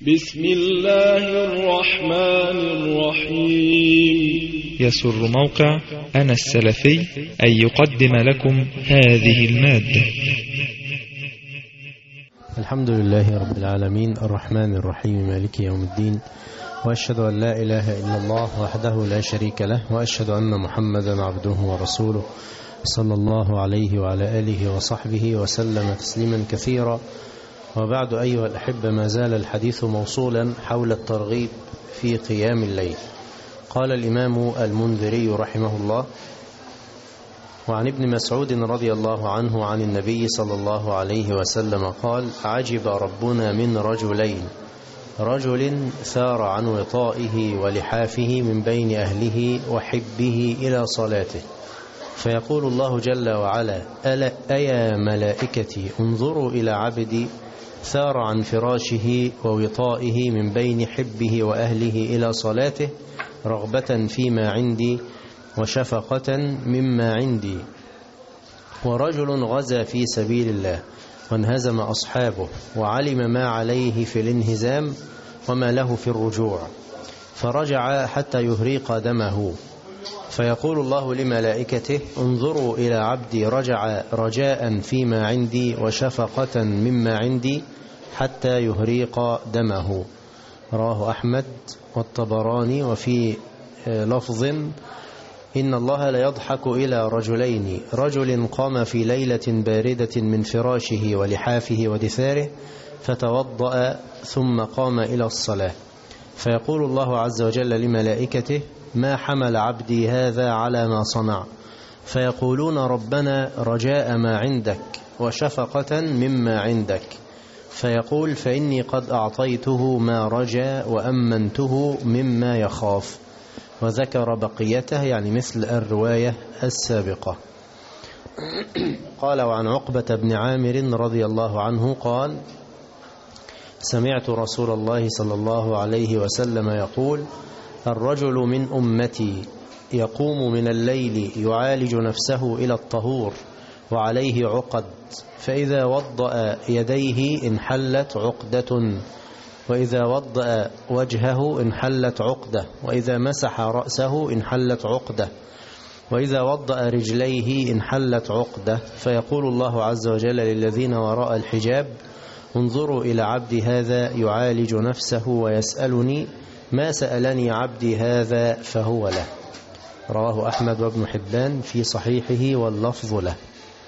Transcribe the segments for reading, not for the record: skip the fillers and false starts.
بسم الله الرحمن الرحيم. يسر موقع أنا السلفي أن يقدم لكم هذه المادة. الحمد لله رب العالمين الرحمن الرحيم مالك يوم الدين، وأشهد أن لا إله إلا الله وحده لا شريك له، وأشهد أن محمدا عبده ورسوله صلى الله عليه وعلى آله وصحبه وسلم تسليما كثيرا. وبعد أيها الأحبة، ما زال الحديث موصولا حول الترغيب في قيام الليل. قال الإمام المنذري رحمه الله: وعن ابن مسعود رضي الله عنه عن النبي صلى الله عليه وسلم قال: عجب ربنا من رجلين، رجل ثار عن وطائه ولحافه من بين أهله وحبه إلى صلاته، فيقول الله جل وعلا: أيا ملائكتي انظروا إلى عبدي ثار عن فراشه ووطائه من بين حبه وأهله إلى صلاته رغبة فيما عندي وشفقة مما عندي. ورجل غزا في سبيل الله وانهزم أصحابه وعلم ما عليه في الانهزام وما له في الرجوع، فرجع حتى يهريق دمه، فيقول الله لملائكته: انظروا إلى عبدي رجع رجاء فيما عندي وشفقة مما عندي حتى يهريق دمه. رواه أحمد والطبراني. وفي لفظ: إن الله لا يضحك إلى رجلين، رجل قام في ليلة باردة من فراشه ولحافه ودثاره فتوضأ ثم قام إلى الصلاة، فيقول الله عز وجل لملائكته: ما حمل عبدي هذا على ما صنع؟ فيقولون: ربنا رجاء ما عندك وشفقة مما عندك. فيقول: فإني قد أعطيته ما رجا وأمنته مما يخاف. وذكر بقيته، يعني مثل الرواية السابقة. قال: وعن عقبة بن عامر رضي الله عنه قال: سمعت رسول الله صلى الله عليه وسلم يقول: الرجل من أمتي يقوم من الليل يعالج نفسه إلى الطهور وعليه عقد، فإذا وضأ يديه انحلت عقدة، وإذا وضأ وجهه انحلت عقدة، وإذا مسح رأسه انحلت عقدة، وإذا وضأ رجليه انحلت عقدة. فيقول الله عز وجل للذين وراء الحجاب: انظروا إلى عبدي هذا يعالج نفسه ويسألني ما سألني عبدي هذا فهو له. رواه أحمد وابن حبان في صحيحه واللفظ له.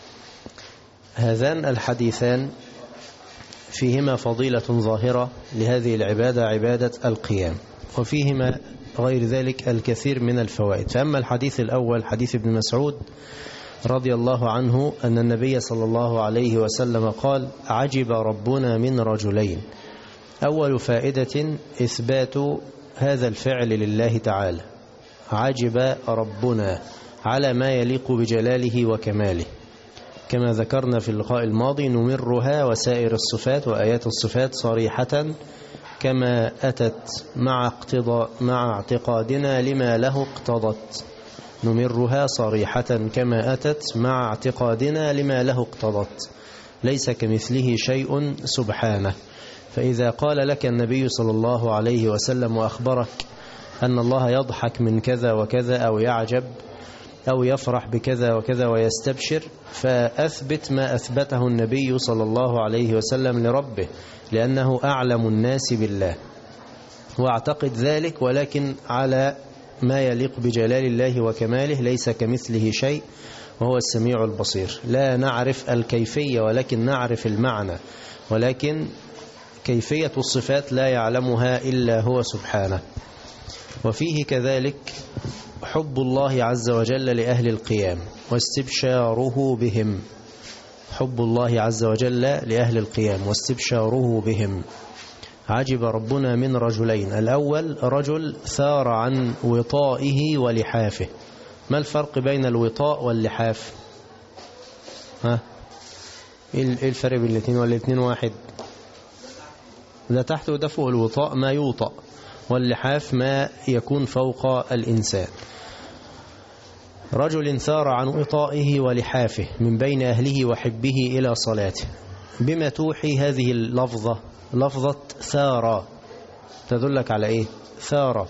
هذان الحديثان فيهما فضيلة ظاهرة لهذه العبادة، عبادة القيام، وفيهما غير ذلك الكثير من الفوائد. فأما الحديث الأول، حديث ابن مسعود رضي الله عنه أن النبي صلى الله عليه وسلم قال: عجب ربنا من رجلين. أول فائدة إثبات هذا الفعل لله تعالى، عجب ربنا، على ما يليق بجلاله وكماله، كما ذكرنا في اللقاء الماضي: نمرها وسائر الصفات وآيات الصفات صريحة كما أتت مع اعتقادنا لما له اقتضت. نمرها صريحة كما أتت مع اعتقادنا لما له اقتضت، ليس كمثله شيء سبحانه. فإذا قال لك النبي صلى الله عليه وسلم وأخبرك أن الله يضحك من كذا وكذا، أو يعجب، أو يفرح بكذا وكذا ويستبشر، فأثبت ما أثبته النبي صلى الله عليه وسلم لربه، لأنه أعلم الناس بالله، واعتقد ذلك، ولكن على ما يليق بجلال الله وكماله، ليس كمثله شيء وهو السميع البصير. لا نعرف الكيفية ولكن نعرف المعنى، ولكن كيفية الصفات لا يعلمها إلا هو سبحانه. وفيه كذلك حب الله عز وجل لأهل القيام واستبشاره بهم، حب الله عز وجل لأهل القيام واستبشاره بهم. عجب ربنا من رجلين. الأول: رجل ثار عن وطائه ولحافه. ما الفرق بين الوطاء واللحاف؟ إيه الفرق بين الاثنين؟ ولا الاثنين واحد؟ ده تحت وده فوق. الوطاء ما يوطأ، واللحاف ما يكون فوق الإنسان. رجل ثار عن وطائه ولحافه من بين أهله وحبه إلى صلاته. بما توحي هذه اللفظة، لفظة ثار، تدلك على إيه؟ ثارة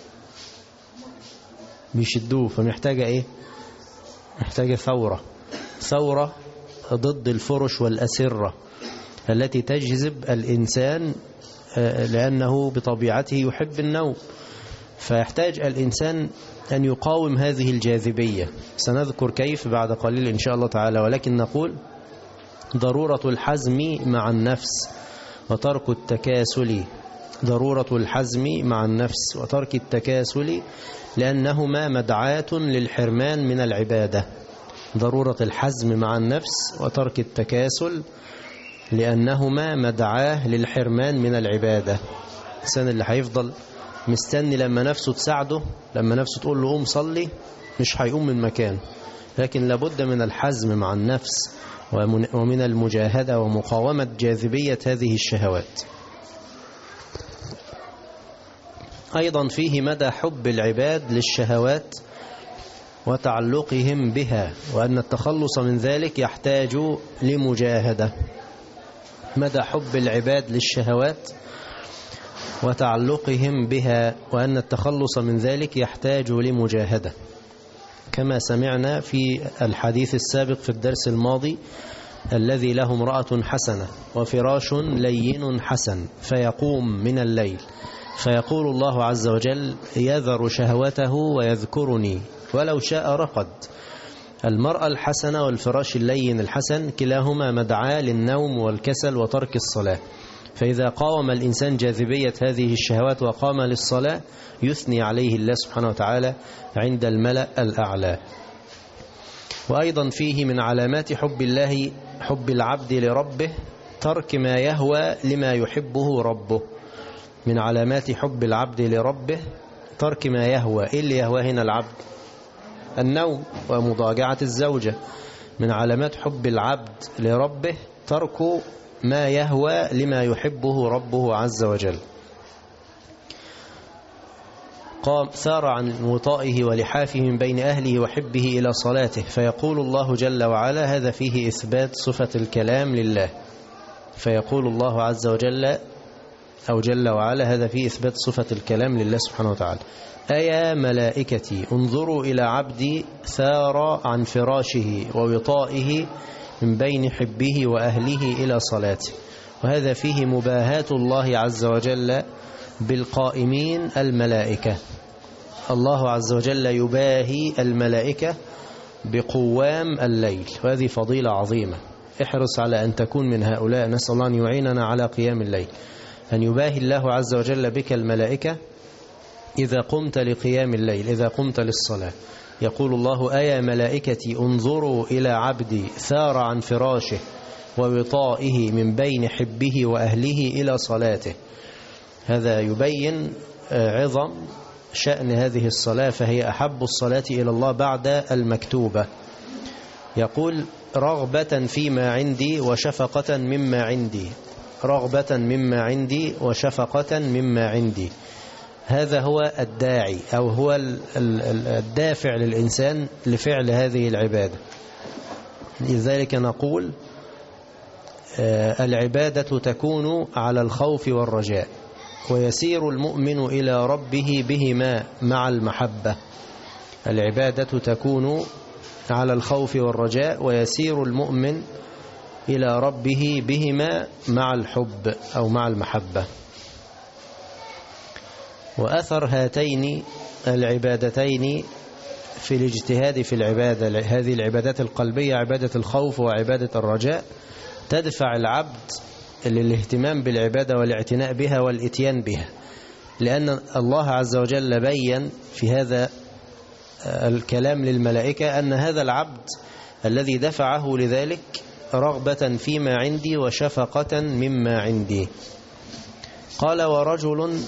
بيشدوه، فمحتاجة إيه؟ محتاجة ثورة ضد الفرش والأسرة التي تجذب الإنسان لأنه بطبيعته يحب النوم، فيحتاج الإنسان أن يقاوم هذه الجاذبية. سنذكر كيف بعد قليل إن شاء الله تعالى، ولكن نقول ضرورة الحزم مع النفس وترك التكاسل، ضرورة الحزم مع النفس وترك التكاسل لأنهما مدعاة للحرمان من العبادة. ضرورة الحزم مع النفس وترك التكاسل لأنهما مدعاة للحرمان من العبادة. الإنسان اللي هيفضل مستني لما نفسه تساعده، لما نفسه تقول له قوم صلي، مش هيقوم من مكانه. لكن لابد من الحزم مع النفس ومن المجاهدة ومقاومة جاذبية هذه الشهوات. أيضا فيه مدى حب العباد للشهوات وتعلقهم بها، وأن التخلص من ذلك يحتاج لمجاهدة. مدى حب العباد للشهوات وتعلقهم بها، وأن التخلص من ذلك يحتاج لمجاهدة، كما سمعنا في الحديث السابق في الدرس الماضي: الذي له امرأة حسنة وفراش لين حسن فيقوم من الليل فيقول الله عز وجل: يذر شهوته ويذكرني ولو شاء رقد. المرأة الحسنة والفراش اللين الحسن كلاهما مدعاة للنوم والكسل وترك الصلاة، فإذا قاوم الإنسان جاذبية هذه الشهوات وقام للصلاة يثني عليه الله سبحانه وتعالى عند الملأ الأعلى. وأيضا فيه من علامات حب العبد لربه ترك ما يهوى لما يحبه ربه. من علامات حب العبد لربه ترك ما يهوى. إيه اللي يهوى هنا العبد؟ النوم ومضاجعة الزوجة. من علامات حب العبد لربه ترك ما يهوى لما يحبه ربه عز وجل. ثار عن وطائه ولحافه من بين أهله وحبه إلى صلاته، فيقول الله جل وعلا: هذا فيه إثبات صفة الكلام لله. فيقول الله عز وجل أو جل وعلا: هذا فيه إثبات صفة الكلام لله سبحانه وتعالى: أيا ملائكتي انظروا إلى عبدي ثار عن فراشه ووطائه من بين حبه وأهله إلى صلاته. وهذا فيه مباهاة الله عز وجل بالقائمين الملائكة. الله عز وجل يباهي الملائكة بقوام الليل، وهذه فضيلة عظيمة. احرص على أن تكون من هؤلاء. نسأل الله أن يعيننا على قيام الليل، أن يباهي الله عز وجل بك الملائكة إذا قمت لقيام الليل، إذا قمت للصلاة. يقول الله: أيا ملائكتي انظروا إلى عبدي ثار عن فراشه ووطائه من بين حبه وأهله إلى صلاته. هذا يبين عظم شأن هذه الصلاة، فهي أحب الصلاة إلى الله بعد المكتوبة. يقول: رغبة فيما عندي وشفقة مما عندي، رغبة مما عندي وشفقة مما عندي. هذا هو الداعي أو هو الدافع للإنسان لفعل هذه العبادة. لذلك نقول العبادة تكون على الخوف والرجاء، ويسير المؤمن إلى ربه بهما مع المحبة. العبادة تكون على الخوف والرجاء، ويسير المؤمن إلى ربه بهما مع الحب أو مع المحبة. وأثر هاتين العبادتين في الاجتهاد في العبادة، هذه العبادات القلبية، عبادة الخوف وعبادة الرجاء، تدفع العبد للاهتمام بالعبادة والاعتناء بها والاتيان بها، لأن الله عز وجل بين في هذا الكلام للملائكة أن هذا العبد الذي دفعه لذلك رغبة فيما عندي وشفقة مما عندي. قال: ورجل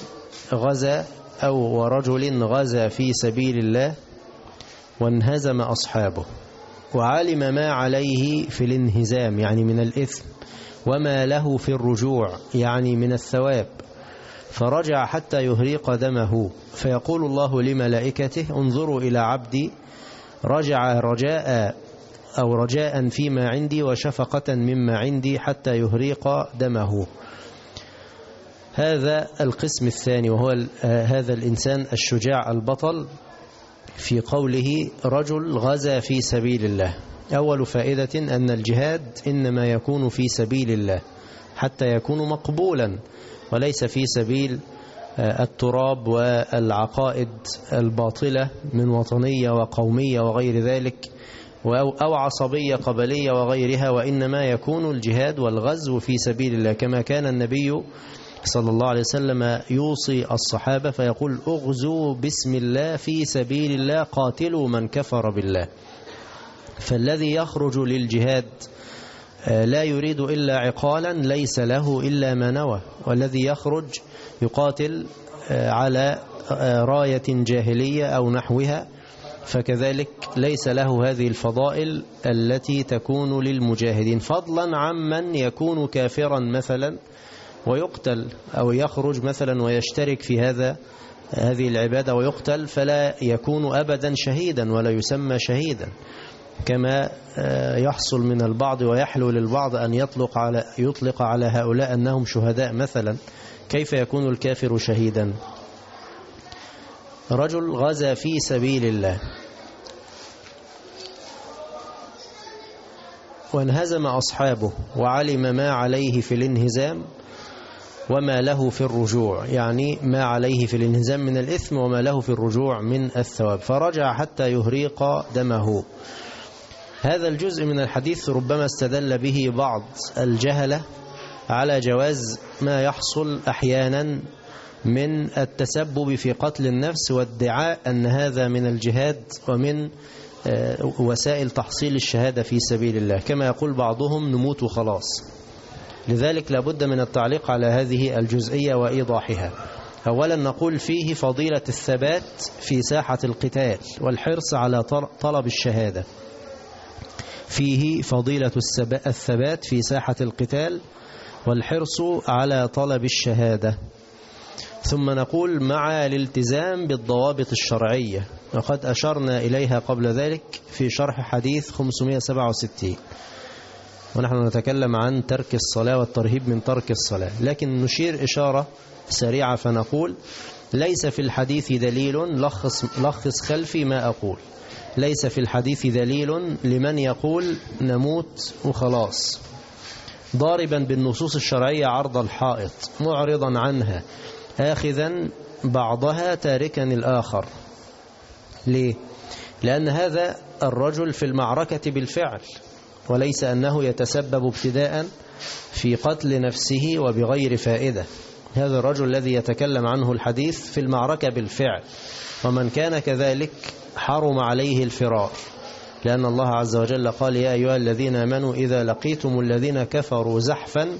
غزا في سبيل الله وانهزم أصحابه وعلم ما عليه في الانهزام يعني من الإثم وما له في الرجوع يعني من الثواب، فرجع حتى يهريق دمه، فيقول الله لملائكته: انظروا إلى عبدي رجع رجاء فيما عندي وشفقة مما عندي حتى يهريق دمه. هذا القسم الثاني، وهو هذا الإنسان الشجاع البطل في قوله رجل غزا في سبيل الله. أول فائدة أن الجهاد إنما يكون في سبيل الله حتى يكون مقبولا، وليس في سبيل التراب والعقائد الباطلة من وطنية وقومية وغير ذلك، أو عصبية قبلية وغيرها، وإنما يكون الجهاد والغزو في سبيل الله، كما كان النبي صلى الله عليه وسلم يوصي الصحابة فيقول اغزوا بسم الله في سبيل الله قاتلوا من كفر بالله. فالذي يخرج للجهاد لا يريد إلا عقالا ليس له إلا ما نوى، والذي يخرج يقاتل على راية جاهلية أو نحوها فكذلك ليس له هذه الفضائل التي تكون للمجاهدين، فضلا عمن يكون كافرا مثلا ويقتل، أو يخرج مثلا ويشترك في هذه العبادة ويقتل، فلا يكون أبدا شهيدا ولا يسمى شهيدا، كما يحصل من البعض ويحلو للبعض أن يطلق على هؤلاء أنهم شهداء مثلا. كيف يكون الكافر شهيدا؟ رجل غزا في سبيل الله وانهزم أصحابه وعلم ما عليه في الانهزام وما له في الرجوع، يعني ما عليه في الانهزام من الإثم وما له في الرجوع من الثواب، فرجع حتى يهريق دمه. هذا الجزء من الحديث ربما استدل به بعض الجهلة على جواز ما يحصل أحيانا من التسبب في قتل النفس وادعاء أن هذا من الجهاد ومن وسائل تحصيل الشهادة في سبيل الله، كما يقول بعضهم نموت وخلاص. لذلك لابد من التعليق على هذه الجزئية وإيضاحها. أولا نقول فيه فضيلة الثبات في ساحة القتال والحرص على طلب الشهادة، فيه فضيلة الثبات في ساحة القتال والحرص على طلب الشهادة. ثم نقول مع الالتزام بالضوابط الشرعية، وقد أشرنا إليها قبل ذلك في شرح حديث 567، ونحن نتكلم عن ترك الصلاة والترهيب من ترك الصلاة، لكن نشير إشارة سريعة فنقول ليس في الحديث دليل، لخص خلفي ما أقول، ليس في الحديث دليل لمن يقول نموت وخلاص، ضاربا بالنصوص الشرعية عرض الحائط، معرضا عنها، آخذا بعضها تاركا الآخر. ليه؟ لأن هذا الرجل في المعركة بالفعل، وليس أنه يتسبب ابتداء في قتل نفسه وبغير فائدة. هذا الرجل الذي يتكلم عنه الحديث في المعركة بالفعل، ومن كان كذلك حرم عليه الفرار، لأن الله عز وجل قال يا أيها الذين آمنوا إذا لقيتم الذين كفروا زحفا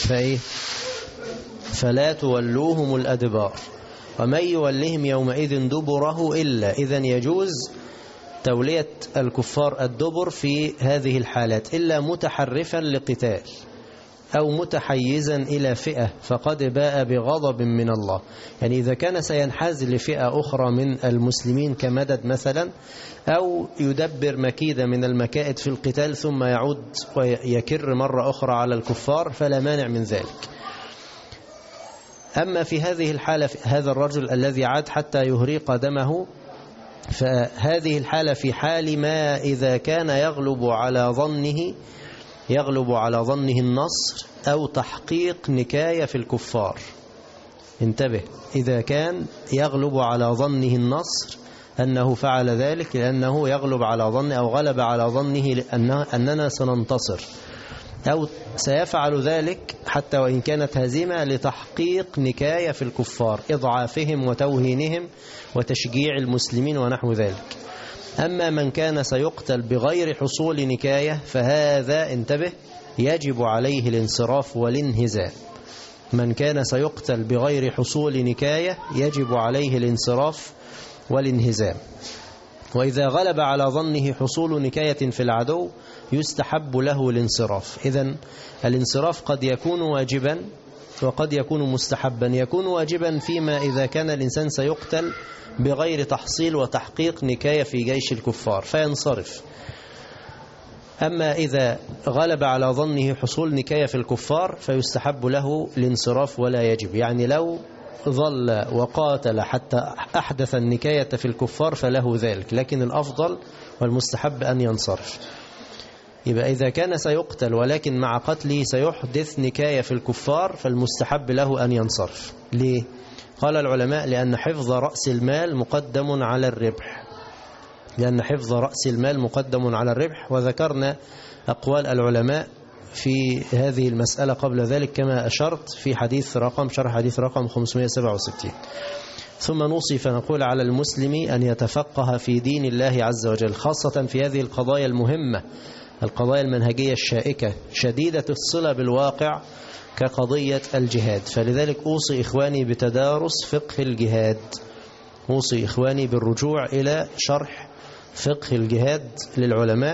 فلا تولوهم الأدبار ومن يولهم يومئذ دبره إلا، إذن يجوز تولية الكفار الدبر في هذه الحالات إلا متحرفا لقتال أو متحيزا إلى فئة فقد باء بغضب من الله. يعني إذا كان سينحاز لفئة أخرى من المسلمين كمدد مثلا، أو يدبر مكيدة من المكائد في القتال ثم يعود ويكر مرة أخرى على الكفار فلا مانع من ذلك. أما في هذه الحالة هذا الرجل الذي عاد حتى يهريق دمه، فهذه الحالة في حال ما إذا كان يغلب على ظنه النصر أو تحقيق نكاية في الكفار. انتبه، إذا كان يغلب على ظنه النصر أنه فعل ذلك لأنه يغلب على ظنه أو غلب على ظنه أننا سننتصر، أو سيفعل ذلك حتى وإن كانت هزيمة لتحقيق نكاية في الكفار، إضعافهم وتوهينهم وتشجيع المسلمين ونحو ذلك. أما من كان سيقتل بغير حصول نكاية فهذا انتبه يجب عليه الانصراف والانهزام. من كان سيقتل بغير حصول نكاية يجب عليه الانصراف والانهزام. وإذا غلب على ظنه حصول نكاية في العدو يستحب له الانصراف. إذن الانصراف قد يكون واجبا وقد يكون مستحبا. يكون واجبا فيما إذا كان الإنسان سيقتل بغير تحصيل وتحقيق نكاية في جيش الكفار فينصرف. أما إذا غلب على ظنه حصول نكاية في الكفار فيستحب له الانصراف ولا يجب. يعني لو ظل وقاتل حتى أحدث النكاية في الكفار فله ذلك، لكن الأفضل والمستحب أن ينصرف. يبقى إذا كان سيقتل ولكن مع قتله سيحدث نكاية في الكفار فالمستحب له أن ينصرف. ليه؟ قال العلماء لأن حفظ رأس المال مقدم على الربح، لأن حفظ رأس المال مقدم على الربح. وذكرنا أقوال العلماء في هذه المسألة قبل ذلك كما أشرت في شرح حديث رقم 567. ثم نوصي فنقول على المسلم أن يتفقه في دين الله عز وجل، خاصة في هذه القضايا المهمة، القضايا المنهجية الشائكة شديدة الصلة بالواقع كقضية الجهاد. فلذلك أوصي إخواني بتدارس فقه الجهاد، أوصي إخواني بالرجوع إلى شرح فقه الجهاد للعلماء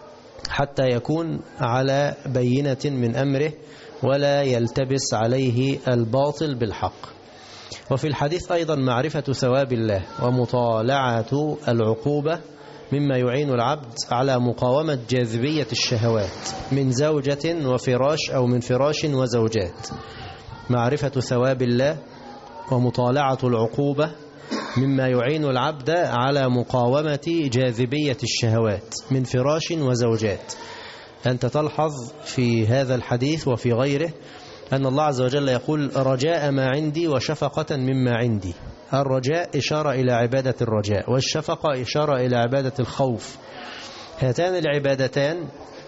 حتى يكون على بينة من أمره ولا يلتبس عليه الباطل بالحق. وفي الحديث أيضا معرفة ثواب الله ومطالعة العقوبة مما يعين العبد على مقاومة جاذبية الشهوات من زوجة وفراش أو من فراش وزوجات. معرفة ثواب الله ومطالعة العقوبة مما يعين العبد على مقاومة جاذبية الشهوات من فراش وزوجات. أنت تلحظ في هذا الحديث وفي غيره أن الله عز وجل يقول رجاء ما عندي وشفقة مما عندي. الرجاء إشارة إلى عبادة الرجاء، والشفقة إشارة إلى عبادة الخوف. هاتان العبادتان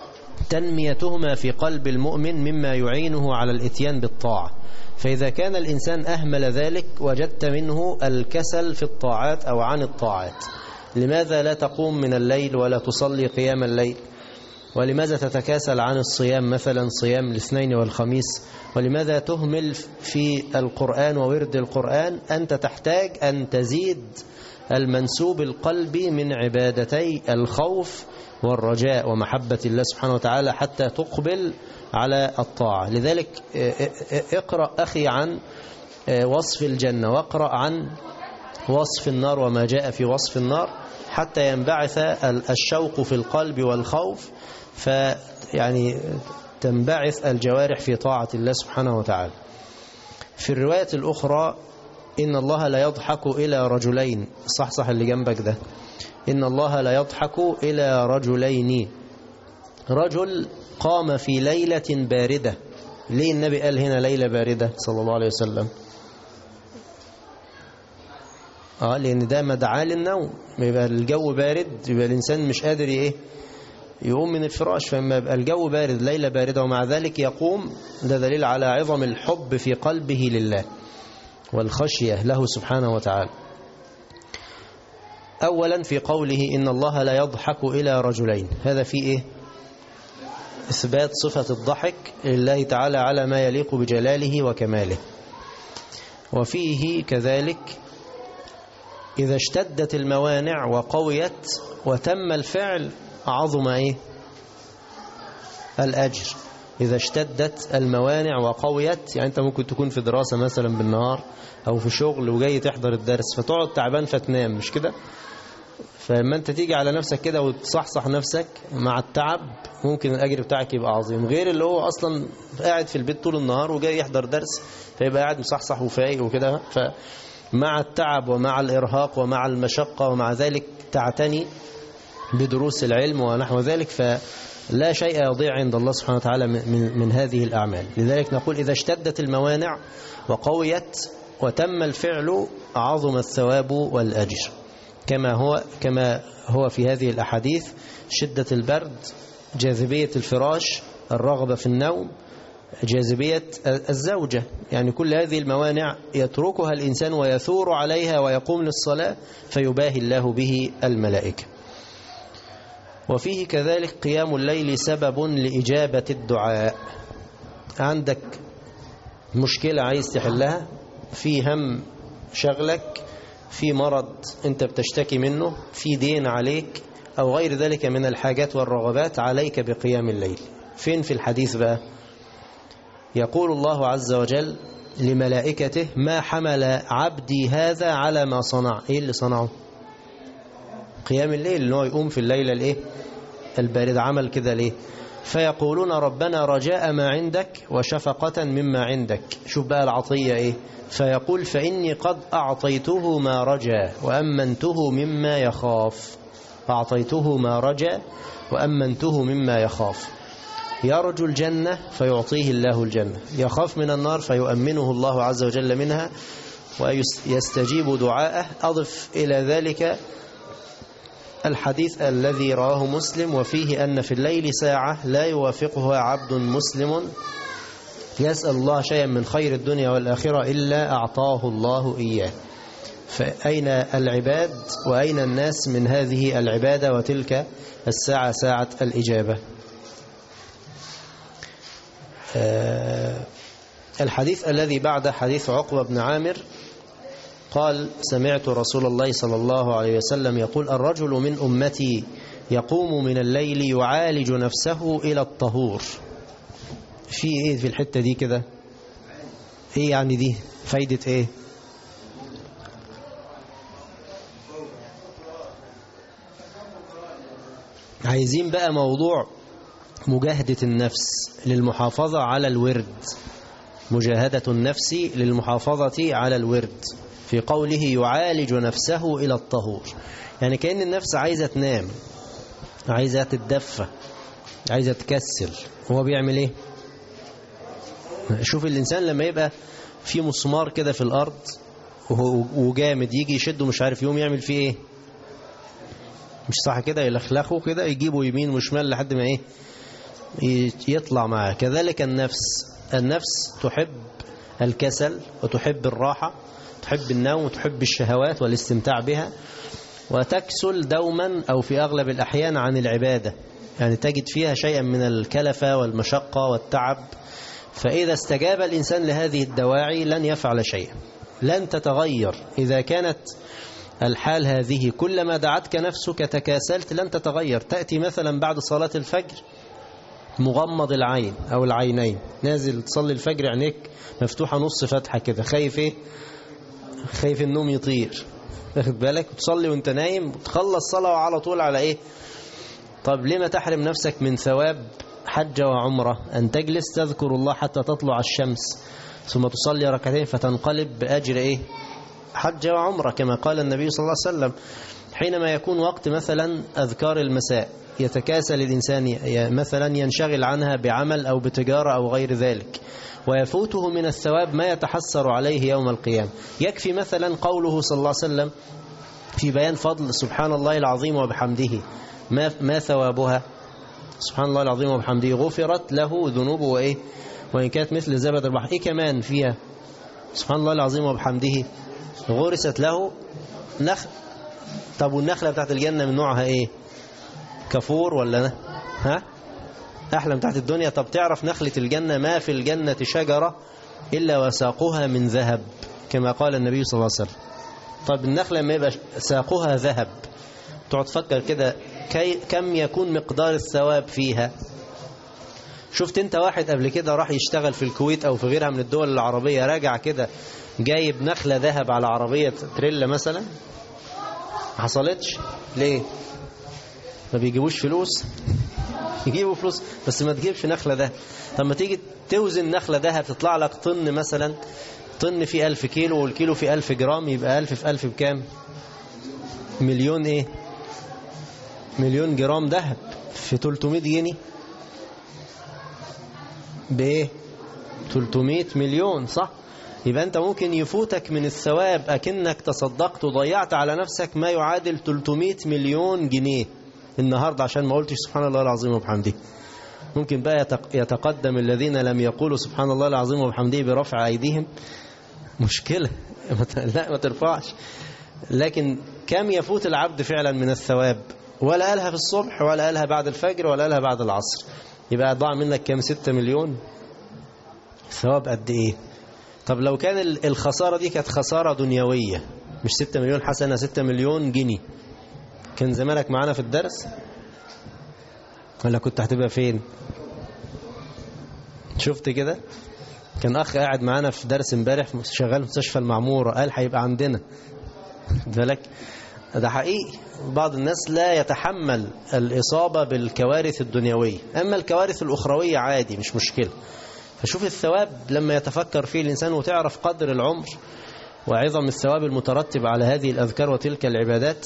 تنميتهما في قلب المؤمن مما يعينه على الإتيان بالطاعة. فإذا كان الإنسان أهمل ذلك وجدت منه الكسل في الطاعات أو عن الطاعات. لماذا لا تقوم من الليل ولا تصلي قيام الليل؟ ولماذا تتكاسل عن الصيام مثلا صيام الاثنين والخميس؟ ولماذا تهمل في القرآن وورد القرآن؟ أنت تحتاج أن تزيد المنسوب القلبي من عبادتي الخوف والرجاء ومحبة الله سبحانه وتعالى حتى تقبل على الطاعة. لذلك اقرأ أخي عن وصف الجنة، واقرأ عن وصف النار وما جاء في وصف النار حتى ينبعث الشوق في القلب والخوف، فيعني تنبعث الجوارح في طاعة الله سبحانه وتعالى. في الرواية الأخرى إن الله لا يضحك إلى رجلين، صح اللي جنبك ده، إن الله لا يضحك إلى رجلين، رجل قام في ليلة باردة. ليه النبي قال هنا ليلة باردة صلى الله عليه وسلم؟ لأن ده مدعاة للنوم، يبقى الجو بارد يبقى الإنسان مش قادر يقوم من الفراش، فلما يبقى الجو بارد ليلة باردة ومع ذلك يقوم، ده دليل على عظم الحب في قلبه لله والخشية له سبحانه وتعالى. أولا في قوله إن الله لا يضحك إلى رجلين، هذا فيه إثبات صفة الضحك لله تعالى على ما يليق بجلاله وكماله. وفيه كذلك إذا اشتدت الموانع وقويت وتم الفعل عظم الأجر. إذا اشتدت الموانع وقويت، يعني أنت ممكن تكون في دراسة مثلا بالنهار أو في شغل وجاي تحضر الدرس فتقعد تعبان فتنام، مش كده؟ فلما أنت تيجي على نفسك كده وتصحصح نفسك مع التعب ممكن الأجر بتاعك يبقى عظيم، غير اللي هو أصلا قاعد في البيت طول النهار وجاي يحضر درس فيبقى قاعد مصحصح وفايق وكده. فمع التعب ومع الإرهاق ومع المشقة ومع ذلك تعتني بدروس العلم ونحو ذلك، فلا شيء يضيع عند الله سبحانه وتعالى من هذه الأعمال. لذلك نقول إذا اشتدت الموانع وقويت وتم الفعل عظم الثواب والأجر، كما هو في هذه الأحاديث: شدة البرد، جاذبية الفراش، الرغبة في النوم، جاذبية الزوجة، يعني كل هذه الموانع يتركها الإنسان ويثور عليها ويقوم للصلاة فيباهي الله به الملائكة. وفيه كذلك قيام الليل سبب لإجابة الدعاء. عندك مشكلة عايز تحلها، في هم شغلك، في مرض أنت بتشتكي منه، في دين عليك أو غير ذلك من الحاجات والرغبات، عليك بقيام الليل. فين في الحديث بقى؟ يقول الله عز وجل لملائكته: ما حمل عبدي هذا على ما صنع. إيه اللي صنعه؟ قيام الليل، إنه يقوم في الليلة الباردة. عمل كده ليه؟ فيقولون ربنا رجاء ما عندك وشفقة مما عندك. شوف بقى العطية إيه؟ فيقول فإني قد أعطيته ما رجا وأمنته مما يخاف. أعطيته ما رجا وأمنته مما يخاف. يرجو الجنة فيعطيه الله الجنة، يخاف من النار فيؤمنه الله عز وجل منها ويستجيب دعاءه. أضف إلى ذلك الحديث الذي رواه مسلم وفيه أن في الليل ساعة لا يوافقها عبد مسلم يسأل الله شيئا من خير الدنيا والآخرة إلا أعطاه الله إياه. فأين العباد وأين الناس من هذه العبادة وتلك الساعة ساعة الإجابة؟ الحديث الذي بعد حديث عقبة بن عامر قال سمعت رسول الله صلى الله عليه وسلم يقول الرجل من أمتي يقوم من الليل يعالج نفسه إلى الطهور. في إيه في الحتة دي كده؟ إيه يعني دي فايدة إيه؟ عايزين بقى موضوع مجاهدة النفس للمحافظة على الورد، مجاهدة النفس للمحافظة على الورد، في قوله يعالج نفسه إلى الطهور. يعني كأن النفس عايزة تنام، عايزة تتدفى، عايزة تكسل. هو بيعمل ايه؟ شوف الإنسان لما يبقى في مسمار كده في الأرض وجامد يجي يشده مش عارف يوم يعمل فيه ايه؟ مش صح كده؟ يلخلخه كده يجيبه يمين وشمال لحد ما ايه يطلع معاه. كذلك النفس تحب الكسل وتحب الراحة، تحب النوم وتحب الشهوات والاستمتاع بها، وتكسل دوما أو في أغلب الأحيان عن العبادة، يعني تجد فيها شيئا من الكلفة والمشقة والتعب. فإذا استجاب الإنسان لهذه الدواعي لن يفعل شيئا، لن تتغير. إذا كانت الحال هذه كلما دعتك نفسك تكاسلت لن تتغير. تأتي مثلا بعد صلاة الفجر مغمض العين أو العينين، نازل تصلي الفجر عينيك مفتوحة نص فتحة كده، خايف ايه؟ خايف النوم يطير، واخد بالك؟ تصلي وانت نايم وتخلص صلاة وعلى طول على ايه؟ طب ليه ما تحرم نفسك من ثواب حج وعمرة؟ أن تجلس تذكر الله حتى تطلع الشمس ثم تصلي ركعتين فتنقلب بأجر ايه؟ حج وعمرة، كما قال النبي صلى الله عليه وسلم. حينما يكون وقت مثلا أذكار المساء يتكاسل الإنسان مثلا ينشغل عنها بعمل أو بتجارة أو غير ذلك، ويفوته من الثواب ما يتحسر عليه يوم القيامة. يكفي مثلا قوله صلى الله عليه وسلم في بيان فضل سبحان الله العظيم وبحمده، ما ثوابها؟ سبحان الله العظيم وبحمده غفرت له ذنوبه وإيه؟ وإن كانت مثل زبد البحر. إيه كمان فيها؟ سبحان الله العظيم وبحمده غرست له نخل. طب والنخلة بتاعت الجنة من نوعها إيه؟ كفور ولا ها؟ أحلى بتاعت الدنيا. طب تعرف نخلة الجنة ما في الجنة شجرة إلا وساقها من ذهب كما قال النبي صلى الله عليه وسلم. طب النخلة ما يبقى ساقها ذهب، تقعد تفكر كده كم يكون مقدار الثواب فيها. شفت انت واحد قبل كده راح يشتغل في الكويت أو في غيرها من الدول العربية، راجع كده جايب نخلة ذهب على عربية تريلا مثلا؟ ما حصلتش. ليه؟ ما بيجيبوش فلوس؟ يجيبوا فلوس بس ما تجيبش نخلة ذهب. طب ما تيجي توزن نخلة ذهب تطلع لك طن مثلا، طن فيه 1000 كيلو والكيلو فيه 1000 جرام، يبقى 1000 في 1000 بكام؟ مليون ايه؟ مليون جرام ذهب في 300 جنيه بايه؟ 300 مليون، صح؟ يبقى أنت ممكن يفوتك من الثواب أكنك تصدقت وضيعت على نفسك ما يعادل 300 مليون جنيه النهاردة عشان ما قلتش سبحان الله العظيم وبحمده. ممكن بقى يتقدم الذين لم يقولوا سبحان الله العظيم وبحمده برفع أيديهم، مشكلة. لا ما ترفعش. لكن كم يفوت العبد فعلا من الثواب؟ ولا قالها في الصبح ولا قالها بعد الفجر ولا قالها بعد العصر، يبقى ضاع منك كم؟ 6 مليون. ثواب قد ايه؟ طب لو كان الخسارة دي كانت خسارة دنيوية، مش 6 مليون حسنة، 6 مليون جنيه، كان زمانك معانا في الدرس ولا كنت هتبقى فين؟ شفت كده؟ كان أخ قاعد معانا في درس امبارح شغال في مستشفى المعمورة، قال هيبقى عندنا بالك. ده حقيقي. بعض الناس لا يتحمل الإصابة بالكوارث الدنيوية، أما الكوارث الأخروية عادي مش مشكلة. فشوف الثواب لما يتفكر فيه الإنسان وتعرف قدر العمر وعظم الثواب المترتب على هذه الأذكار وتلك العبادات.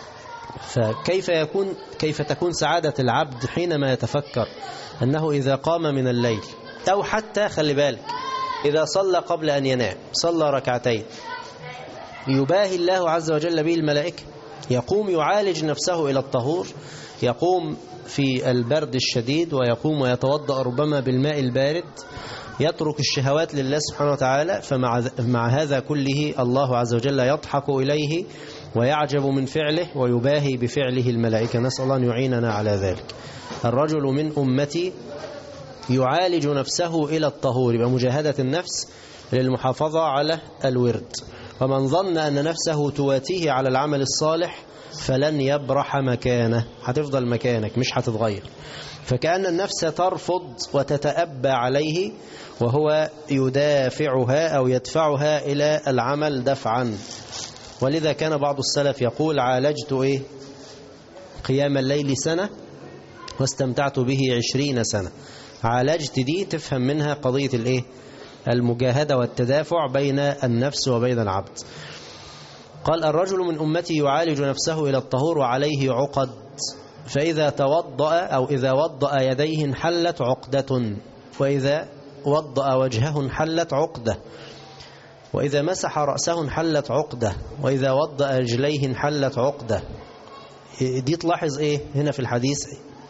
فكيف تكون سعادة العبد حينما يتفكر أنه إذا قام من الليل، أو حتى خلي بالك إذا صلى قبل أن ينام، صلى ركعتين، يباهي الله عز وجل به الملائكة، يقوم يعالج نفسه إلى الطهور، يقوم في البرد الشديد ويقوم ويتوضأ ربما بالماء البارد، يترك الشهوات لله سبحانه وتعالى. فمع هذا كله الله عز وجل يضحك إليه ويعجب من فعله ويباهي بفعله الملائكة. نسأل الله أن يعيننا على ذلك. الرجل من أمتي يعالج نفسه إلى الطهور، بمجاهدة النفس للمحافظة على الورد. ومن ظن أن نفسه تواتيه على العمل الصالح فلن يبرح مكانه، هتفضل مكانك مش هتتغير. فكأن النفس ترفض وتتأبى عليه وهو يدافعها أو يدفعها إلى العمل دفعا. ولذا كان بعض السلف يقول: عالجت قيام الليل سنة واستمتعت به 20 سنة. عالجت دي تفهم منها قضية المجاهدة والتدافع بين النفس وبين العبد. قال: الرجل من أمتي يعالج نفسه إلى الطهور وعليه عقد، فإذا توضأ أو إذا وضأ يديه انحلت عقدة، وإذا وضأ وجهه انحلت عقدة، وإذا مسح رأسه انحلت عقدة، وإذا وضأ رجليه انحلت عقدة. دي تلاحظ هنا في الحديث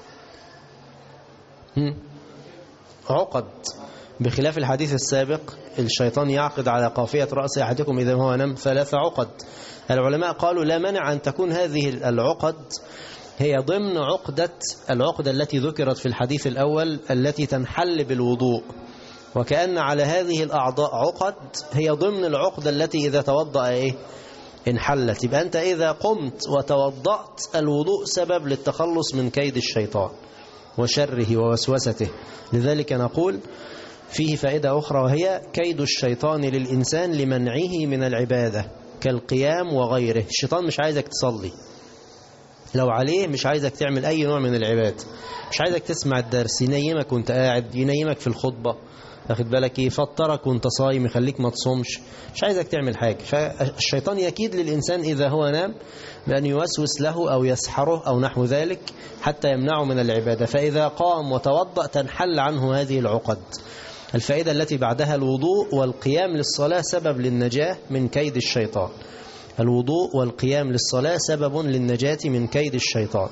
عقد، بخلاف الحديث السابق: الشيطان يعقد على قافية رأس أحدكم إذا هو نام 3 عقد. العلماء قالوا لا مانع أن تكون هذه العقد هي ضمن العقدة التي ذكرت في الحديث الأول التي تنحل بالوضوء، وكأن على هذه الأعضاء عقد هي ضمن العقدة التي إذا توضأ انحلت. يبقى أنت إذا قمت وتوضأت الوضوء سبب للتخلص من كيد الشيطان وشره ووسوسته. لذلك نقول فيه فائدة أخرى، وهي كيد الشيطان للإنسان لمنعه من العبادة كالقيام وغيره. الشيطان مش عايزك تصلي، لو عليه مش عايزك تعمل أي نوع من العبادة، مش عايزك تسمع الدرس، ينيمك وانت قاعد، ينيمك في الخطبة، واخد بالك، يفطرك وانت صايم، يخليك ما تصومش، مش عايزك تعمل حاجة. فالشيطان يكيد للإنسان إذا هو نام بأن يوسوس له أو يسحره أو نحو ذلك حتى يمنعه من العبادة. فإذا قام وتوضأ تنحل عنه هذه العقد. الفائدة التي بعدها: الوضوء والقيام للصلاة سبب للنجاة من كيد الشيطان. الوضوء والقيام للصلاة سبب للنجاة من كيد الشيطان.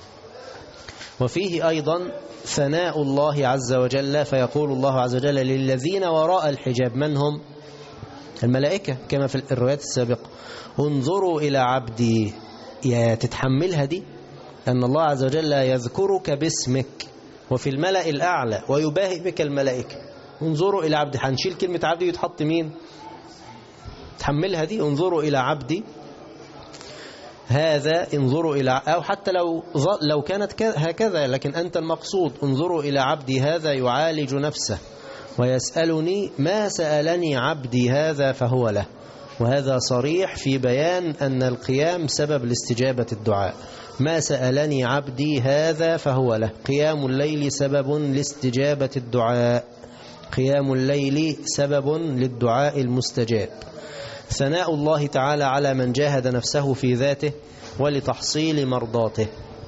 وفيه أيضا ثناء الله عز وجل، فيقول الله عز وجل للذين وراء الحجاب، من هم؟ الملائكة، كما في الروايات السابقة: انظروا إلى عبدي. يا تتحملها دي، أن الله عز وجل يذكرك باسمك وفي الملأ الأعلى ويباهي بك الملائكة. انظروا إلى عبدي، هنشيل كلمة عبدي وتحط مين؟ تحملها دي، انظروا إلى عبدي هذا، انظروا إلى، أو حتى لو كانت هكذا، لكن أنت المقصود انظروا إلى عبدي هذا يعالج نفسه ويسألني ما سألني عبدي هذا فهو له. وهذا صريح في بيان أن القيام سبب لاستجابة الدعاء. ما سألني عبدي هذا فهو له. قيام الليل سبب لاستجابة الدعاء، قيام الليل سبب للدعاء المستجاب. ثناء الله تعالى على من جاهد نفسه في ذاته ولتحصيل مرضاته.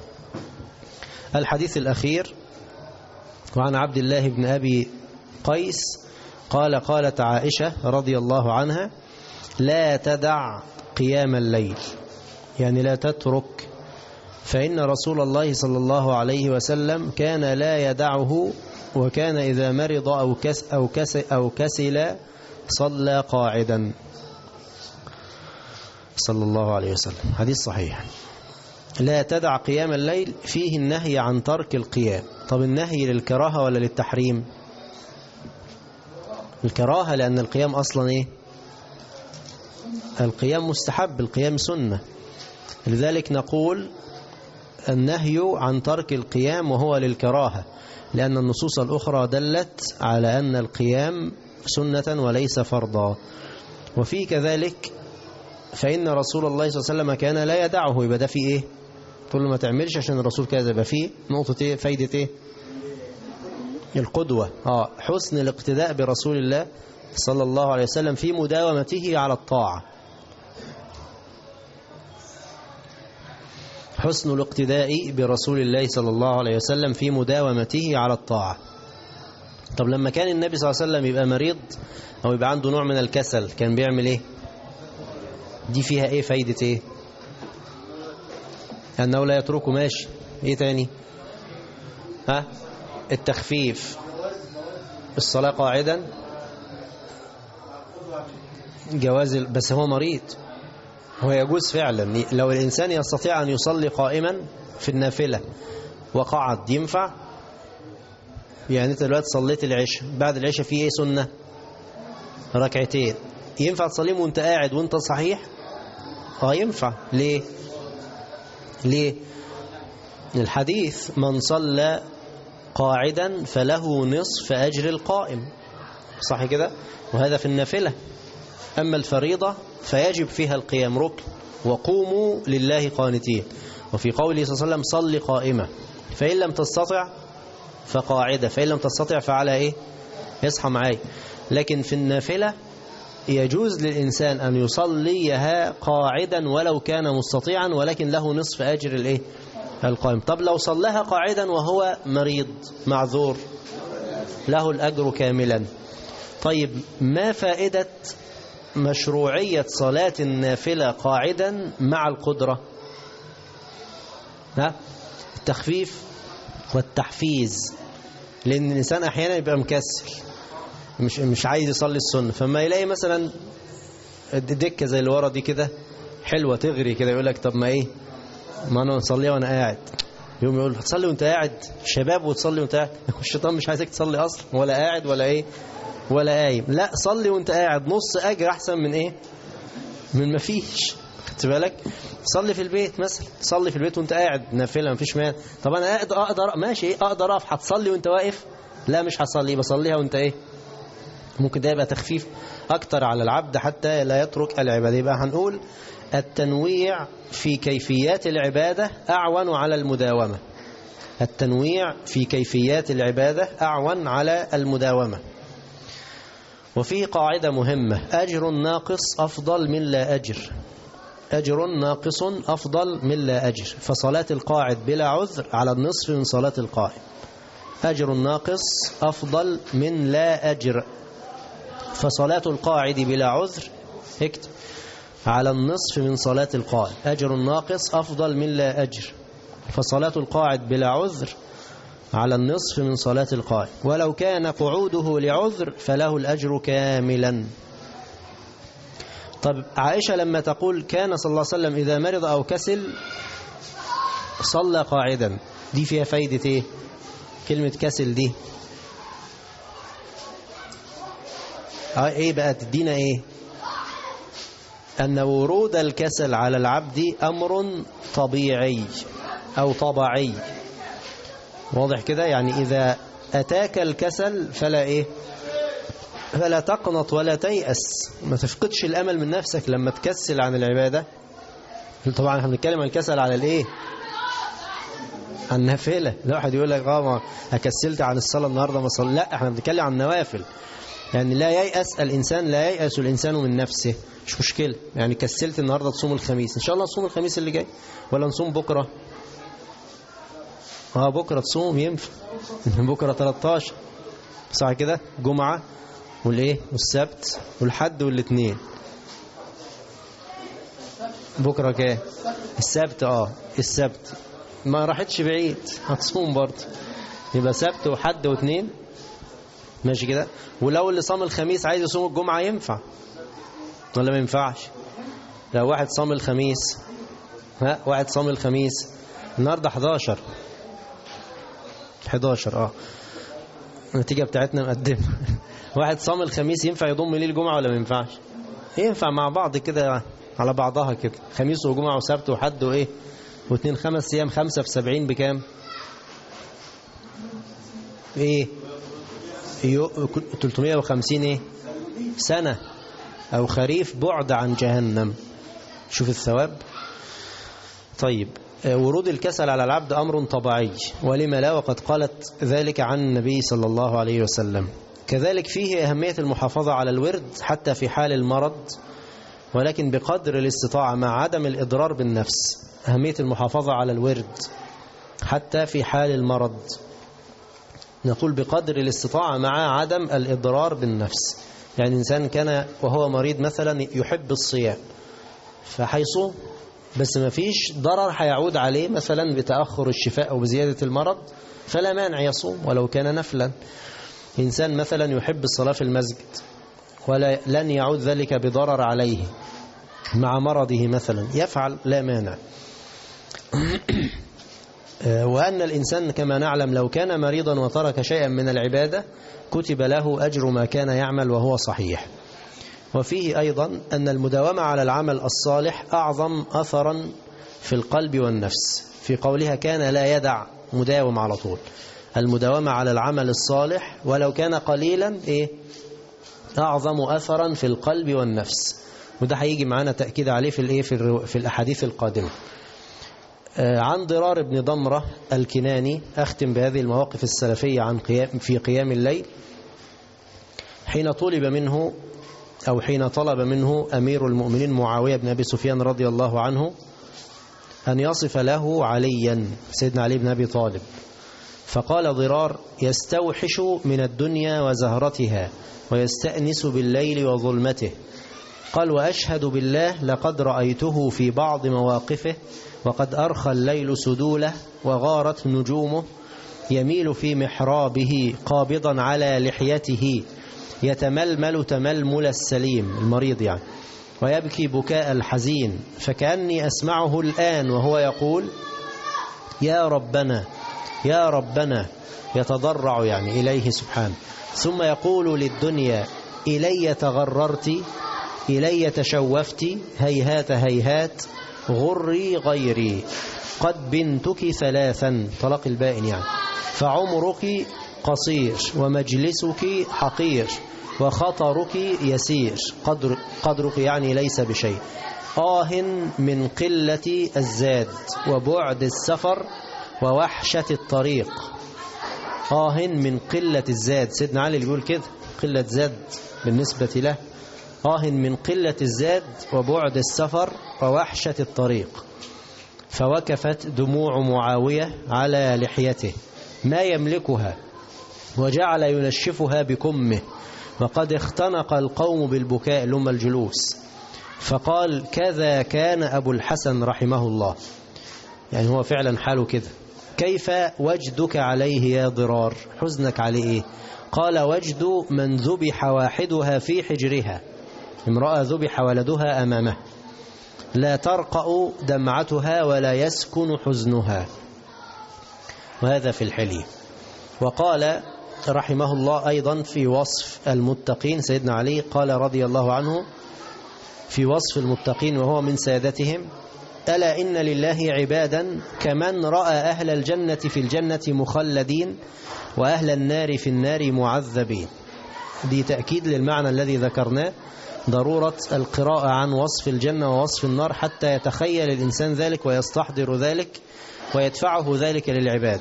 الحديث الأخير: وعن عبد الله بن أبي قيس قال: قالت عائشة رضي الله عنها: لا تدع قيام الليل، يعني لا تترك، فإن رسول الله صلى الله عليه وسلم كان لا يدعه، وكان إذا مرض أو كسل صلى قاعدا، صلى الله عليه وسلم. حديث صحيح. لا تدع قيام الليل فيه النهي عن ترك القيام. طب النهي للكراهة ولا للتحريم؟ الكراهة، لأن القيام أصلا القيام مستحب، القيام سنة. لذلك نقول النهي عن ترك القيام وهو للكراهة، لأن النصوص الأخرى دلت على أن القيام سنة وليس فرضا. وفي كذلك فإن رسول الله صلى الله عليه وسلم كان لا يدعه. يبقى ده فيه إيه؟ تقول له ما تعملش عشان الرسول كذا. يبقى فيه نقطة إيه؟ فايدة إيه؟ القدوة. حسن الاقتداء برسول الله صلى الله عليه وسلم في مداومته على الطاعة. حسن الاقتداء برسول الله صلى الله عليه وسلم في مداومته على الطاعة. طب لما كان النبي صلى الله عليه وسلم يبقى مريض أو يبقى عنده نوع من الكسل كان بيعمل إيه؟ دي فيها إيه؟ فايدة إيه؟ أنه لا يتركه. ماشي. إيه تاني؟ التخفيف. الصلاة قاعدا. جواز بس هو مريض. هو يجوز فعلا لو الإنسان يستطيع أن يصلي قائما في النافلة وقعد ينفع. يعني أنت دلوقتي صليت العشاء، بعد العشاء فيه إيه سنة؟ ركعتين. ينفع تصليهم وانت قاعد وانت صحيح؟ ينفع. ليه؟ الحديث من صلى قاعدا فله نصف أجر القائم، صح كده؟ وهذا في النافلة. أما الفريضة فيجب فيها القيام ركن، وقوموا لله قانتين. وفي قوله صلى الله عليه وسلم صل قائمة، فإن لم تستطع فقاعدة، فإن لم تستطع فعلى إيه؟ يصحى معي. لكن في النافلة يجوز للإنسان أن يصليها قاعدا ولو كان مستطيعا، ولكن له نصف أجر الإيه؟ القائم. طب لو صلىها قاعدا وهو مريض معذور له الأجر كاملا. طيب ما فائدة مشروعية صلاة النافلة قاعدا مع القدرة؟ التخفيف والتحفيز. لأن الإنسان أحيانا يبقى مكسل مش عايز يصلي السنة، فما يلاقي مثلا دكة زي اللي ورا دي كده حلوة تغري كده، يقول لك طب ما أنا نصليها وأنا قاعد. يوم يقول تصلي وأنت قاعد شباب وتصلي وأنت قاعد. الشيطان مش عايزك تصلي أصلا، ولا قاعد ولا قايم. لا، صلي وأنت قاعد، نص أجر أحسن من من ما فيش. خدت بالك؟ صلي في البيت مثلا، صلي في البيت وأنت قاعد نافلة مفيش مانع. طب أنا قاعد أقدر ماشي، أقدر أقف. هتصلي وأنت واقف؟ لا مش هصلي، بصليها وأنت ممكن ده يبقى تخفيف أكتر على العبد حتى لا يترك العبادة. يبقى هنقول التنويع في كيفيات العبادة أعون على المداومة. التنويع في كيفيات العبادة أعون على المداومة. وفيه قاعدة مهمة: أجر ناقص أفضل من لا أجر. أجر ناقص أفضل من لا أجر. فصلاة القاعد بلا عذر على النصف من صلاة القائم. أجر ناقص أفضل من لا أجر. فصلاة القاعد بلا عذر اكتب على النصف من صلاة القائم. أجر ناقص أفضل من لا أجر. فصلاة القاعد بلا عذر على النصف من صلاة القائم، ولو كان قعوده لعذر فله الأجر كاملا. طب عائشة لما تقول كان صلى الله عليه وسلم إذا مرض أو كسل صلى قاعدا، دي فيها فايدة إيه؟ كلمة كسل دي إيه بقى تدينا إيه؟ أن ورود الكسل على العبد أمر طبيعي أو طبيعي. واضح كده؟ يعني إذا أتاك الكسل فلا تقنط ولا تيأس. ما تفقدش الأمل من نفسك لما تكسل عن العبادة. طبعا احنا بنتكلم عن الكسل على الإيه؟ عن النافلة. لا واحد يقول لك ما أكسلت عن الصلاة النهاردة ما صلي. لا، احنا بنتكلم عن النوافل. يعني لا ييأس الإنسان من نفسه. مش مشكلة، يعني كسلت النهاردة تصوم الخميس، إن شاء الله نصوم الخميس اللي جاي، ولا نصوم بكرة. بكرة تصوم ينفع. بكرة 13 صح كده؟ جمعة والسبت والحد والاثنين. بكرة كام؟ السبت. السبت ما راحتش بعيد، هتصوم برضه. يبقى سبت وحد واثنين، ماشي كده. ولو اللي صام الخميس عايز يصوم الجمعة ينفع ولا ما ينفعش؟ لو واحد صام الخميس واحد صام الخميس النهارده 11 النتيجة بتاعتنا مقدمة. واحد صام الخميس ينفع يضم ليه الجمعة ولا ما ينفعش؟ ينفع مع بعض كده على بعضها كده، خميس وجمعة وسبت وحد واثنين، 5 أيام. 5 في 70 بكام؟ 350 سنة أو خريف بعد عن جهنم. شوف الثواب. طيب، ورود الكسل على العبد أمر طبيعي، ولما لا، وقد قالت ذلك عن النبي صلى الله عليه وسلم. كذلك فيه أهمية المحافظة على الورد حتى في حال المرض، ولكن بقدر الاستطاعة مع عدم الإضرار بالنفس. أهمية المحافظة على الورد حتى في حال المرض، نقول بقدر الاستطاعة مع عدم الإضرار بالنفس. يعني إنسان كان وهو مريض مثلا يحب الصيام فحيصوم، بس ما فيش ضرر هيعود عليه مثلا بتأخر الشفاء أو بزيادة المرض، فلا مانع يصوم ولو كان نفلا. إنسان مثلا يحب الصلاة في المسجد ولن يعود ذلك بضرر عليه مع مرضه مثلا، يفعل، لا مانع. وأن الإنسان كما نعلم لو كان مريضا وترك شيئا من العبادة كتب له أجر ما كان يعمل وهو صحيح. وفيه أيضا أن المداومة على العمل الصالح أعظم أثرا في القلب والنفس، في قولها كان لا يدع، مداوم على طول. المداومة على العمل الصالح ولو كان قليلا أعظم أثرا في القلب والنفس، وده هيجي معنا تأكيد عليه في الأحاديث القادمة. عن ضرار بن ضمرة الكناني، أختم بهذه المواقف السلفية في قيام الليل، حين طلب منه أمير المؤمنين معاوية بن أبي سفيان رضي الله عنه أن يصف له عليا، سيدنا علي بن أبي طالب، فقال ضرار: يستوحش من الدنيا وزهرتها ويستأنس بالليل وظلمته. قال: وأشهد بالله لقد رأيته في بعض مواقفه وقد أرخى الليل سدوله وغارت نجومه، يميل في محرابه قابضا على لحيته، يتململ تململ السليم المريض يعني، ويبكي بكاء الحزين، فكأني أسمعه الآن وهو يقول: يا ربنا يا ربنا، يتضرع يعني إليه سبحانه، ثم يقول للدنيا: إلي تغررت، إلي تشوفت، هيهات هيهات، غري غيري، قد بنتك ثلاثا، طلاق البائن يعني، فعمرك قصير ومجلسك حقير وخطرك يسير، قدرك يعني ليس بشيء، من قلة الزاد وبعد السفر ووحشة الطريق. من قلة الزاد، سيدنا علي اللي بيقول كده، قلة زاد بالنسبة له، من قلة الزاد وبعد السفر ووحشة الطريق. فوكفت دموع معاوية على لحيته ما يملكها، وجعل ينشفها بكمه، وقد اختنق القوم بالبكاء لما الجلوس. فقال: كذا كان أبو الحسن رحمه الله، يعني هو فعلا حاله كده. كيف وجدك عليه يا ضرار، حزنك عليه؟ قال: وجد من ذبح واحدها في حجرها، امرأة ذبح ولدها أمامه، لا ترقأ دمعتها ولا يسكن حزنها. وهذا في الحلي. وقال رحمه الله أيضا في وصف المتقين، سيدنا علي قال رضي الله عنه في وصف المتقين وهو من سادتهم: ألا إن لله عبادا كمن رأى أهل الجنة في الجنة مخلدين وأهل النار في النار معذبين. دي تأكيد للمعنى الذي ذكرناه، ضرورة القراءة عن وصف الجنة ووصف النار حتى يتخيل الإنسان ذلك ويستحضر ذلك ويدفعه ذلك للعباد.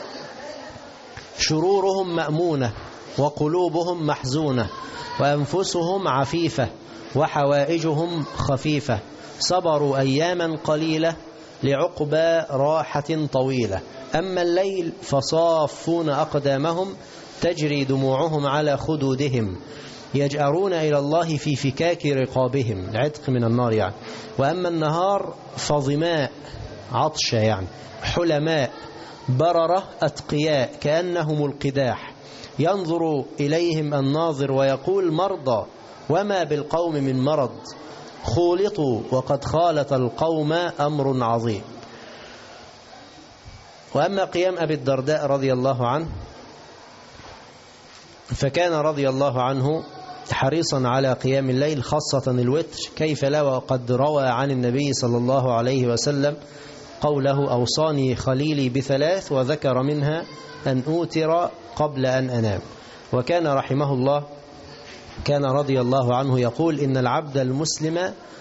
شرورهم مأمونة وقلوبهم محزونة وأنفسهم عفيفة وحوائجهم خفيفة، صبروا أياما قليلة لعقبى راحة طويلة. أما الليل فصافون أقدامهم تجري دموعهم على خدودهم، يجأرون إلى الله في فكاك رقابهم، العتق من النار يعني. وأما النهار فظماء، عطشة يعني، حلماء، بررة، أتقياء، كأنهم القداح، ينظر إليهم الناظر ويقول: مرضى، وما بالقوم من مرض، خولطوا وقد خالط القوم أمر عظيم. وأما قيام أبي الدرداء رضي الله عنه، فكان رضي الله عنه حريصا على قيام الليل خاصة الوتر، كيف لا وقد روى عن النبي صلى الله عليه وسلم قوله: أوصاني خليلي بثلاث، وذكر منها أن أوتر قبل أن أنام. وكان رحمه الله كان رضي الله عنه يقول: إن العبد المسلم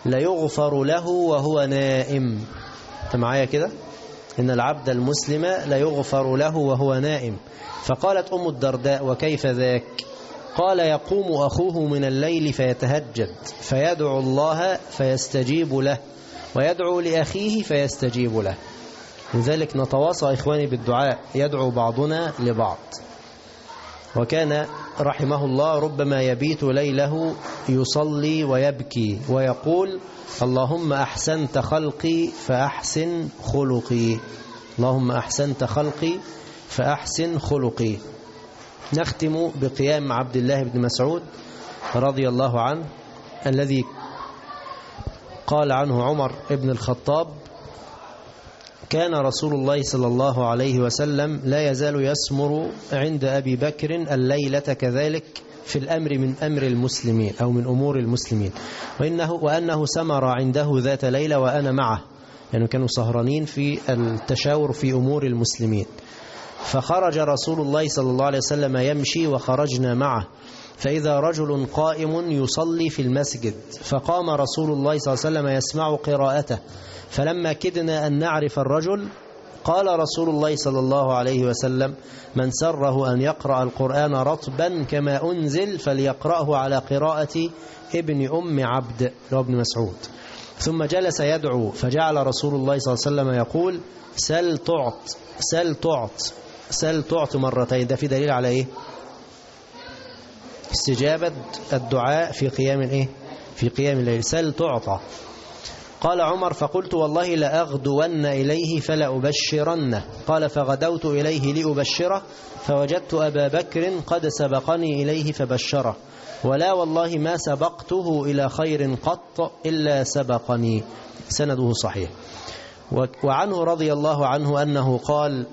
ليغفر له وهو نائم. أنت معايا كده؟ إن العبد المسلم ليغفر له وهو نائم. فقالت أم الدرداء: وكيف ذاك؟ قال: يقوم أخوه من الليل فيتهجد فيدعو الله فيستجيب له، ويدعو لأخيه فيستجيب له. لذلك نتواصى إخواني بالدعاء، يدعو بعضنا لبعض. وكان رحمه الله ربما يبيت ليله يصلي ويبكي ويقول: اللهم أحسنت خلقي فأحسن خلقي، اللهم أحسنت خلقي فأحسن خلقي. نختم بقيام عبد الله بن مسعود رضي الله عنه، الذي قال عنه عمر بن الخطاب: كان رسول الله صلى الله عليه وسلم لا يزال يسمر عند أبي بكر الليلة كذلك في الأمر من أمر المسلمين أو من أمور المسلمين، وأنه سمر عنده ذات ليلة وأنا معه، يعني كانوا سهرانين في التشاور في أمور المسلمين. فخرج رسول الله صلى الله عليه وسلم يمشي وخرجنا معه، فإذا رجل قائم يصلي في المسجد، فقام رسول الله صلى الله عليه وسلم يسمع قراءته، فلما كدنا أن نعرف الرجل قال رسول الله صلى الله عليه وسلم: من سره أن يقرأ القرآن رطبا كما أنزل فليقرأه على قراءة ابن أم عبد ابن مسعود. ثم جلس يدعو، فجعل رسول الله صلى الله عليه وسلم يقول: سل تعط سل تعط سل تعط مرتين. ده في دليل على إيه؟ استجابة الدعاء في قيام الإيه؟ في قيام الليل. سل تعطى. قال عمر: فقلت والله لأغدون إليه فلأبشرنه. قال: فغدوت إليه لأبشره فوجدت أبا بكر قد سبقني إليه فبشره، ولا والله ما سبقته إلى خير قط إلا سبقني. سنده صحيح. وعنه رضي الله عنه أنه قال: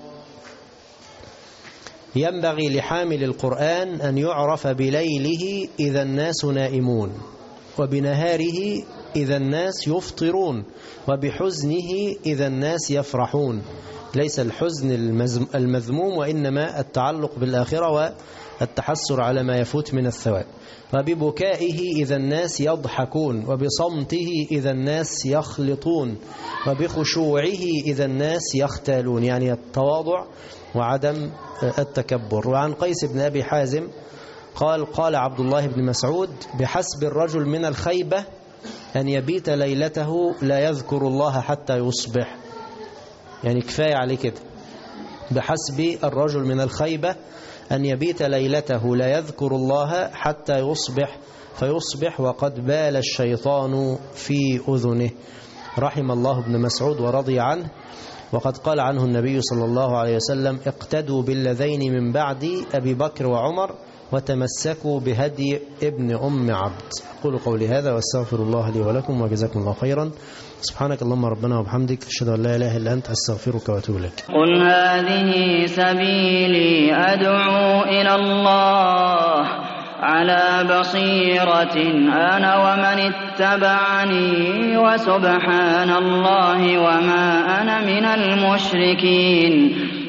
ينبغي لحامل القرآن أن يعرف بليله إذا الناس نائمون، وبنهاره إذا الناس يفطرون، وبحزنه إذا الناس يفرحون. ليس الحزن المذموم، وإنما التعلق بالآخرة والتحسر على ما يفوت من الثواب. وببكائه إذا الناس يضحكون، وبصمته إذا الناس يخلطون، وبخشوعه إذا الناس يختالون، يعني التواضع وعدم التكبر. وعن قيس بن أبي حازم قال عبد الله بن مسعود: بحسب الرجل من الخيبة أن يبيت ليلته لا يذكر الله حتى يصبح. يعني كفاية عليه كده. بحسب الرجل من الخيبة أن يبيت ليلته لا يذكر الله حتى يصبح، فيصبح وقد بال الشيطان في أذنه. رحم الله ابن مسعود ورضي عنه. وقد قال عنه النبي صلى الله عليه وسلم: اقتدوا بالذين من بعد أبي بكر وعمر وتمسكوا بهدي ابن أم عبد. أقول قولي هذا واستغفر الله لي ولكم وجزاكم الله خيرا. سبحانك اللهم ربنا وبحمدك، أشهد أن لا إله إلا أنت، أستغفرك وأتوب إليك. قل هذه سبيلي أدعو إلى الله على بصيرة أنا ومن اتبعني، وسبحان الله وما أنا من المشركين.